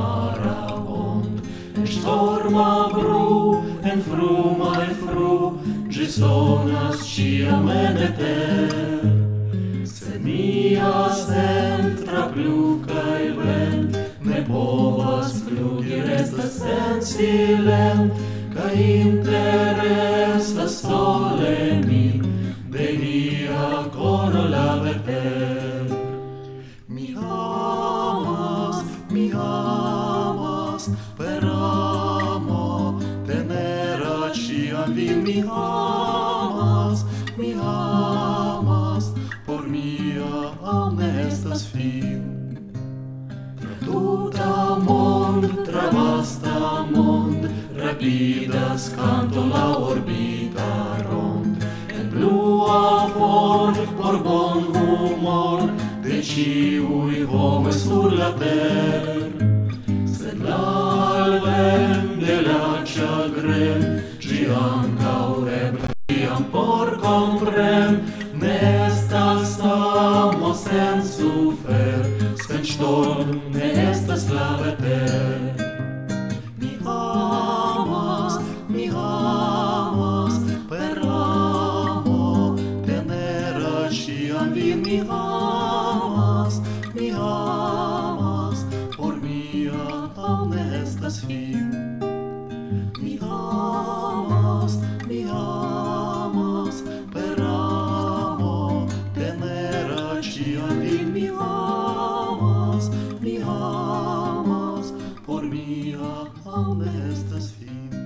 mara ond, en storma bro, en fru, gi sonas ciam en eter. Sed mia sent tra pluv cae vent, ne povas flugi, restas en silent, cae interesas sole mi, de mia coro la veter. Mi amas, per amo, tenera ciam vin mi amas, por mia am estas fin. Tra tuta mond, tra vasta mond, rapidas canto la orbita rond, en blua for, por bon humor, de ciui homoi sur la ter. Sed l'alvem de la chagren, gi ancau eble iam por compren, ne estas amo sen sufer, sen storm ne estas la veter. Mi amas, per amo, tenera ciam vin mi amas, por mia am estas fin. Mi amas, per amo, tenera ciam vin mi amas, por mia am estas fin.